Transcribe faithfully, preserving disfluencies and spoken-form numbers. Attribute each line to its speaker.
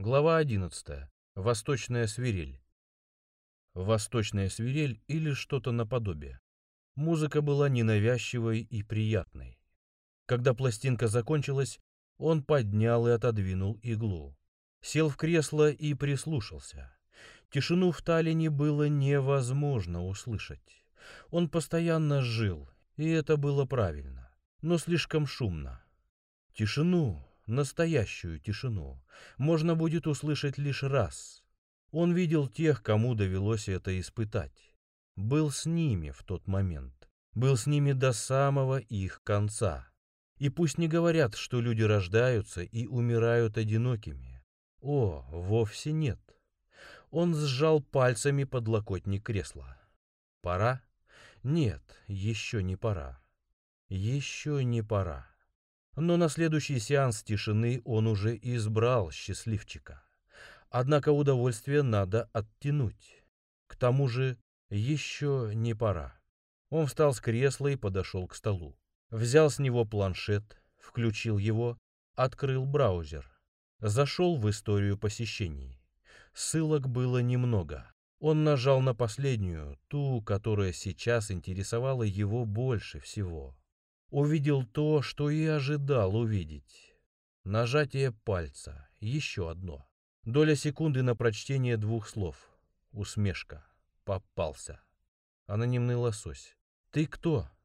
Speaker 1: Глава одиннадцатая. Восточная свирель. Восточная свирель или что-то наподобие. Музыка была ненавязчивой и приятной. Когда пластинка закончилась, он поднял и отодвинул иглу. Сел в кресло и прислушался. Тишину в Таллине было невозможно услышать. Он постоянно жил, и это было правильно, но слишком шумно. Тишину, настоящую тишину, можно будет услышать лишь раз. Он видел тех, кому довелось это испытать. Был с ними в тот момент. Был с ними до самого их конца. И пусть не говорят, что люди рождаются и умирают одинокими. О, вовсе нет. Он сжал пальцами подлокотник кресла. Пора? Нет, еще не пора. Еще не пора. Но на следующий сеанс тишины он уже избрал счастливчика. Однако удовольствие надо оттянуть. К тому же еще не пора. Он встал с кресла и подошел к столу. Взял с него планшет, включил его, открыл браузер. Зашел в историю посещений. Ссылок было немного. Он нажал на последнюю, ту, которая сейчас интересовала его больше всего. Увидел то, что и ожидал увидеть. Нажатие пальца. Еще одно. Доля секунды на прочтение двух слов. Усмешка. Попался. Анонимный лосось. «Ты кто?»